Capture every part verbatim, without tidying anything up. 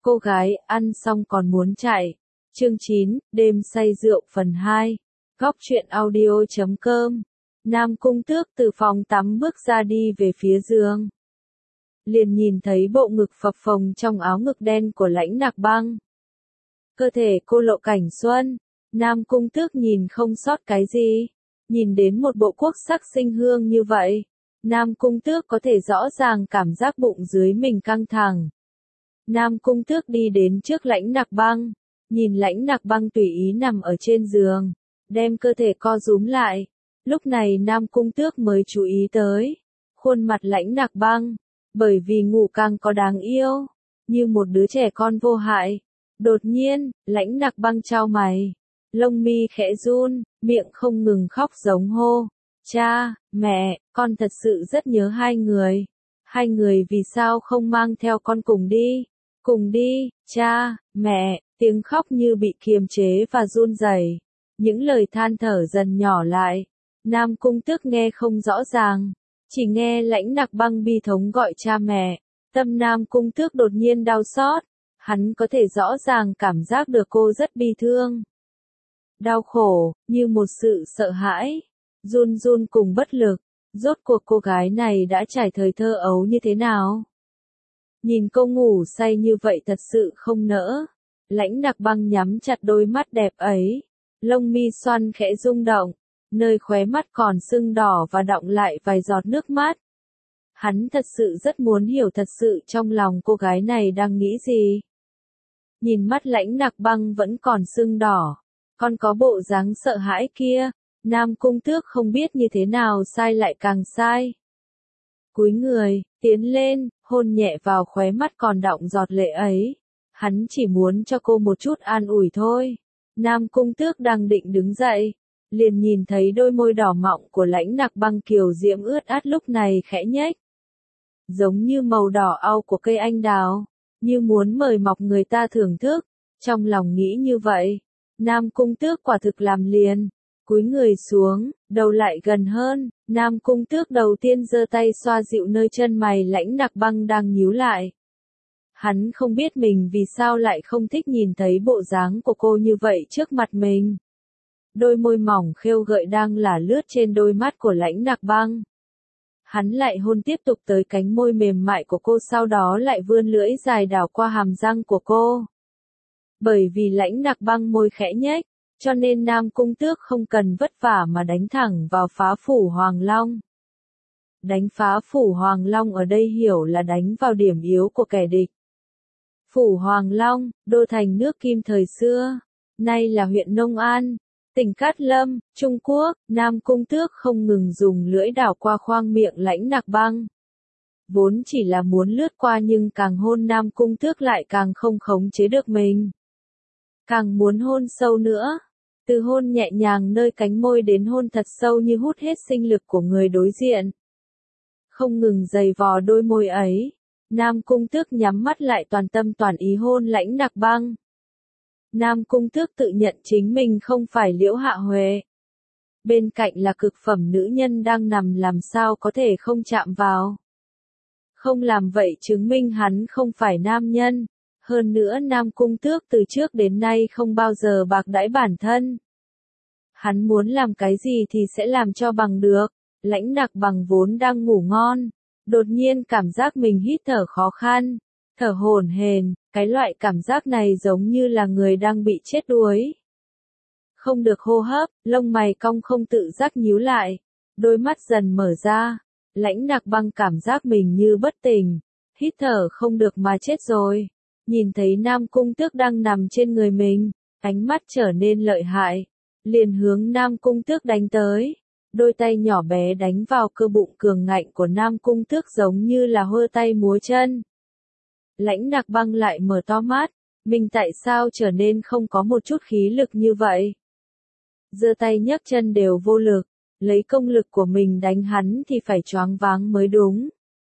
Cô gái ăn xong còn muốn chạy. Chương chín, đêm say rượu phần hai. Góc truyện audio chấm com. Nam Cung Tước từ phòng tắm bước ra đi về phía giường. Liền nhìn thấy bộ ngực phập phồng trong áo ngực đen của Lãnh Nạc Băng. Cơ thể cô lộ cảnh xuân. Nam Cung Tước nhìn không sót cái gì. Nhìn đến một bộ quốc sắc sinh hương như vậy. Nam Cung Tước có thể rõ ràng cảm giác bụng dưới mình căng thẳng. Nam Cung Tước đi đến trước Lãnh Nạc Băng, nhìn Lãnh Nạc Băng tùy ý nằm ở trên giường, đem cơ thể co rúm lại. Lúc này Nam Cung Tước mới chú ý tới khuôn mặt Lãnh Nạc Băng, bởi vì ngủ càng có đáng yêu, như một đứa trẻ con vô hại. Đột nhiên, Lãnh Nạc Băng chau mày, lông mi khẽ run, miệng không ngừng khóc giống hô: "Cha, mẹ, con thật sự rất nhớ hai người. Hai người vì sao không mang theo con cùng đi? Cùng đi, cha, mẹ." Tiếng khóc như bị kiềm chế và run rẩy. Những lời than thở dần nhỏ lại. Nam Cung Tước nghe không rõ ràng, chỉ nghe Lãnh Nạc Băng bi thống gọi cha mẹ. Tâm Nam Cung Tước đột nhiên đau xót, hắn có thể rõ ràng cảm giác được cô rất bi thương. Đau khổ, như một sự sợ hãi, run run cùng bất lực. Rốt cuộc cô gái này đã trải thời thơ ấu như thế nào? Nhìn cô ngủ say như vậy thật sự không nỡ. Lãnh Nạc Băng nhắm chặt đôi mắt đẹp ấy, lông mi xoăn khẽ rung động, nơi khóe mắt còn sưng đỏ và đọng lại vài giọt nước mắt. Hắn thật sự rất muốn hiểu thật sự trong lòng cô gái này đang nghĩ gì. Nhìn mắt Lãnh Nạc Băng vẫn còn sưng đỏ, còn có bộ dáng sợ hãi kia, Nam Cung Tước không biết như thế nào sai lại càng sai. Cúi người, tiến lên, hôn nhẹ vào khóe mắt còn đọng giọt lệ ấy. Hắn chỉ muốn cho cô một chút an ủi thôi. Nam Cung Tước đang định đứng dậy, liền nhìn thấy đôi môi đỏ mọng của Lãnh Nạc Băng kiều diễm ướt át lúc này khẽ nhếch. Giống như màu đỏ au của cây anh đào, như muốn mời mọc người ta thưởng thức. Trong lòng nghĩ như vậy, Nam Cung Tước quả thực làm liền. Cúi người xuống, đầu lại gần hơn, Nam Cung Tước đầu tiên giơ tay xoa dịu nơi chân mày Lãnh Nạc Băng đang nhíu lại. Hắn không biết mình vì sao lại không thích nhìn thấy bộ dáng của cô như vậy trước mặt mình. Đôi môi mỏng khêu gợi đang lả lướt trên đôi mắt của Lãnh Nạc Băng. Hắn lại hôn tiếp tục tới cánh môi mềm mại của cô, sau đó lại vươn lưỡi dài đảo qua hàm răng của cô. Bởi vì Lãnh Nạc Băng môi khẽ nhếch, cho nên Nam Cung Tước không cần vất vả mà đánh thẳng vào phá phủ Hoàng Long. Đánh phá phủ Hoàng Long ở đây hiểu là đánh vào điểm yếu của kẻ địch. Phủ Hoàng Long, đô thành nước Kim thời xưa, nay là huyện Nông An, tỉnh Cát Lâm, Trung Quốc. Nam Cung Tước không ngừng dùng lưỡi đảo qua khoang miệng Lãnh Nạc Băng. Vốn chỉ là muốn lướt qua nhưng càng hôn Nam Cung Tước lại càng không khống chế được mình. Càng muốn hôn sâu nữa. Từ hôn nhẹ nhàng nơi cánh môi đến hôn thật sâu như hút hết sinh lực của người đối diện. Không ngừng giày vò đôi môi ấy. Nam Cung Tước nhắm mắt lại toàn tâm toàn ý hôn Lãnh Nạc Băng. Nam Cung Tước tự nhận chính mình không phải Liễu Hạ Huệ. Bên cạnh là cực phẩm nữ nhân đang nằm, làm sao có thể không chạm vào. Không làm vậy chứng minh hắn không phải nam nhân. Hơn nữa Nam Cung Tước từ trước đến nay không bao giờ bạc đãi bản thân. Hắn muốn làm cái gì thì sẽ làm cho bằng được. Lãnh Nạc Băng vốn đang ngủ ngon, đột nhiên cảm giác mình hít thở khó khăn, thở hổn hển, cái loại cảm giác này giống như là người đang bị chết đuối. Không được hô hấp, lông mày cong không tự giác nhíu lại, đôi mắt dần mở ra. Lãnh Nạc Băng cảm giác mình như bất tỉnh, hít thở không được mà chết rồi. Nhìn thấy Nam Cung Tước đang nằm trên người mình, ánh mắt trở nên lợi hại, liền hướng Nam Cung Tước đánh tới. Đôi tay nhỏ bé đánh vào cơ bụng cường ngạnh của Nam Cung Tước giống như là hơ tay múa chân. Lãnh Nạc Băng lại mở to mắt, mình tại sao trở nên không có một chút khí lực như vậy? Giơ tay nhấc chân đều vô lực, lấy công lực của mình đánh hắn thì phải choáng váng mới đúng.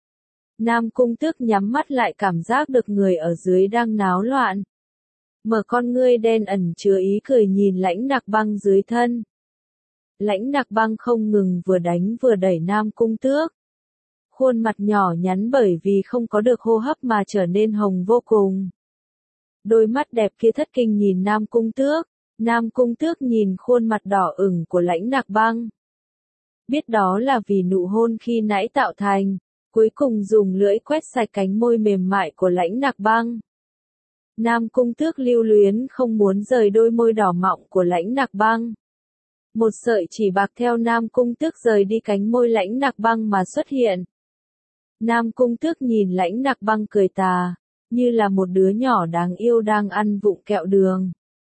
Nam Cung Tước nhắm mắt lại cảm giác được người ở dưới đang náo loạn. Mở con ngươi đen ẩn chứa ý cười nhìn Lãnh Nạc Băng dưới thân. Lãnh Nạc Băng không ngừng vừa đánh vừa đẩy Nam Cung Tước. Khuôn mặt nhỏ nhắn bởi vì không có được hô hấp mà trở nên hồng vô cùng. Đôi mắt đẹp kia thất kinh nhìn Nam Cung Tước. Nam Cung Tước nhìn khuôn mặt đỏ ửng của Lãnh Nạc Băng. Biết đó là vì nụ hôn khi nãy tạo thành, cuối cùng dùng lưỡi quét sạch cánh môi mềm mại của Lãnh Nạc Băng. Nam Cung Tước lưu luyến không muốn rời đôi môi đỏ mọng của Lãnh Nạc Băng. Một sợi chỉ bạc theo Nam Cung Tước rời đi cánh môi Lãnh Nạc Băng mà xuất hiện. Nam Cung Tước nhìn Lãnh Nạc Băng cười tà, như là một đứa nhỏ đáng yêu đang ăn vụng kẹo đường.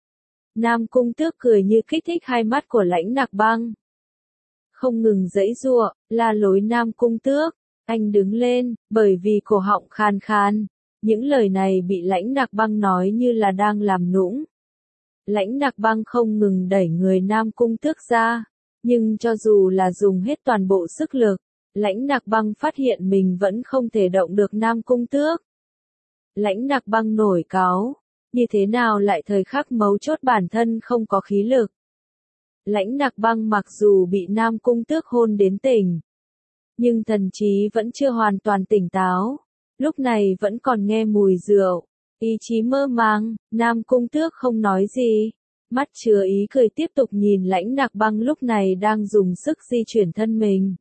Nam Cung Tước cười như kích thích hai mắt của Lãnh Nạc Băng. Không ngừng giãy giụa, la lối Nam Cung Tước, anh đứng lên, bởi vì cổ họng khan khan. Những lời này bị Lãnh Nạc Băng nói như là đang làm nũng. Lãnh Nạc Băng không ngừng đẩy người Nam Cung Tước ra, nhưng cho dù là dùng hết toàn bộ sức lực, Lãnh Nạc Băng phát hiện mình vẫn không thể động được Nam Cung Tước. Lãnh Nạc Băng nổi cáu, như thế nào lại thời khắc mấu chốt bản thân không có khí lực. Lãnh Nạc Băng mặc dù bị Nam Cung Tước hôn đến tỉnh, nhưng thần trí vẫn chưa hoàn toàn tỉnh táo, lúc này vẫn còn nghe mùi rượu, ý chí mơ màng. Nam Cung Tước không nói gì, mắt chứa ý cười tiếp tục nhìn Lãnh Nạc Băng lúc này đang dùng sức di chuyển thân mình.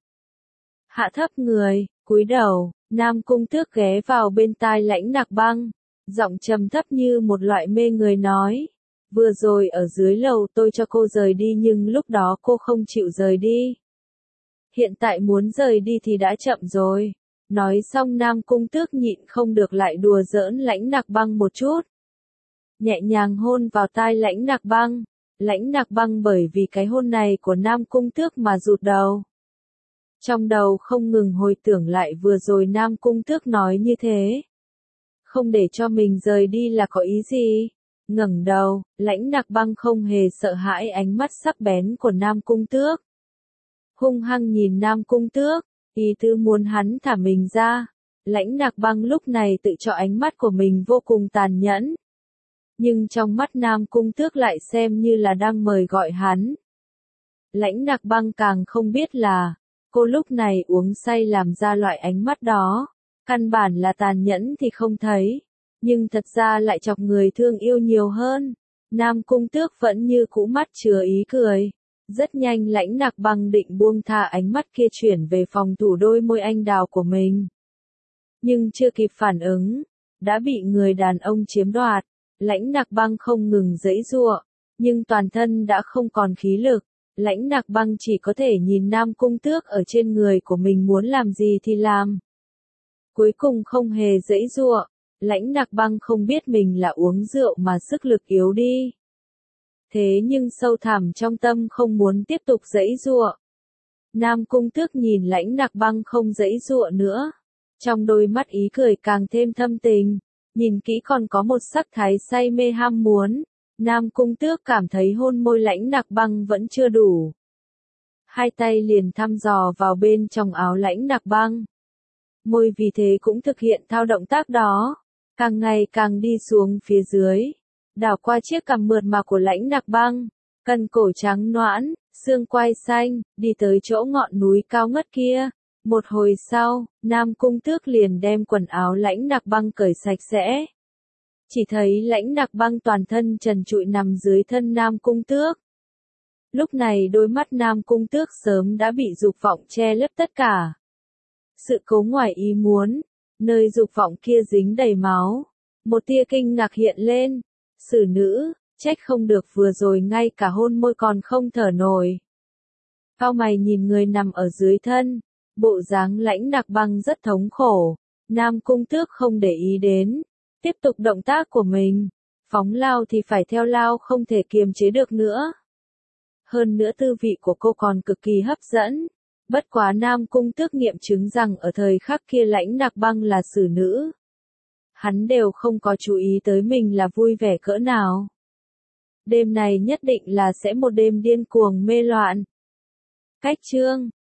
Hạ thấp người, cúi đầu, Nam Cung Tước ghé vào bên tai Lãnh Nạc Băng, giọng trầm thấp như một loại mê người nói. Vừa rồi ở dưới lầu tôi cho cô rời đi nhưng lúc đó cô không chịu rời đi. Hiện tại muốn rời đi thì đã chậm rồi. Nói xong Nam Cung Tước nhịn không được lại đùa giỡn Lãnh Nạc Băng một chút. Nhẹ nhàng hôn vào tai Lãnh Nạc Băng. Lãnh Nạc Băng bởi vì cái hôn này của Nam Cung Tước mà rụt đầu. Trong đầu không ngừng hồi tưởng lại vừa rồi Nam Cung Tước nói như thế. Không để cho mình rời đi là có ý gì? Ngẩng đầu, Lãnh Nạc Băng không hề sợ hãi ánh mắt sắc bén của Nam Cung Tước. Hung hăng nhìn Nam Cung Tước, ý tứ muốn hắn thả mình ra. Lãnh Nạc Băng lúc này tự cho ánh mắt của mình vô cùng tàn nhẫn. Nhưng trong mắt Nam Cung Tước lại xem như là đang mời gọi hắn. Lãnh Nạc Băng càng không biết là, cô lúc này uống say làm ra loại ánh mắt đó. Căn bản là tàn nhẫn thì không thấy, nhưng thật ra lại chọc người thương yêu nhiều hơn. Nam Cung Tước vẫn như cũ mắt chứa ý cười. Rất nhanh Lãnh Nạc Băng định buông tha ánh mắt kia chuyển về phòng thủ đôi môi anh đào của mình. Nhưng chưa kịp phản ứng, đã bị người đàn ông chiếm đoạt. Lãnh Nạc Băng không ngừng giãy giụa, nhưng toàn thân đã không còn khí lực. Lãnh Nạc Băng chỉ có thể nhìn Nam Cung Tước ở trên người của mình muốn làm gì thì làm. Cuối cùng không hề giãy giụa, Lãnh Nạc Băng không biết mình là uống rượu mà sức lực yếu đi. Thế nhưng sâu thẳm trong tâm không muốn tiếp tục giãy giụa. Nam Cung Tước nhìn Lãnh Nạc Băng không giãy giụa nữa, trong đôi mắt ý cười càng thêm thâm tình, nhìn kỹ còn có một sắc thái say mê ham muốn. Nam Cung Tước cảm thấy hôn môi Lãnh Nạc Băng vẫn chưa đủ. Hai tay liền thăm dò vào bên trong áo Lãnh Nạc Băng. Môi vì thế cũng thực hiện thao động tác đó, càng ngày càng đi xuống phía dưới, đảo qua chiếc cằm mượt mà của Lãnh Nạc Băng, cần cổ trắng nõn, xương quai xanh, đi tới chỗ ngọn núi cao ngất kia. Một hồi sau, Nam Cung Tước liền đem quần áo Lãnh Nạc Băng cởi sạch sẽ. Chỉ thấy Lãnh Nạc Băng toàn thân trần trụi nằm dưới thân Nam Cung Tước. Lúc này đôi mắt Nam Cung Tước sớm đã bị dục vọng che lấp tất cả. Sự cố ngoài ý muốn, nơi dục vọng kia dính đầy máu. Một tia kinh ngạc hiện lên. Xử nữ, trách không được vừa rồi ngay cả hôn môi còn không thở nổi. Cau mày nhìn người nằm ở dưới thân, bộ dáng Lãnh Nạc Băng rất thống khổ. Nam Cung Tước không để ý đến, tiếp tục động tác của mình. Phóng lao thì phải theo lao, không thể kiềm chế được nữa. Hơn nữa tư vị của cô còn cực kỳ hấp dẫn. Bất quá Nam Cung Tước nghiệm chứng rằng ở thời khắc kia Lãnh Nạc Băng là xử nữ. Hắn đều không có chú ý tới mình là vui vẻ cỡ nào. Đêm này nhất định là sẽ một đêm điên cuồng mê loạn. Cách chương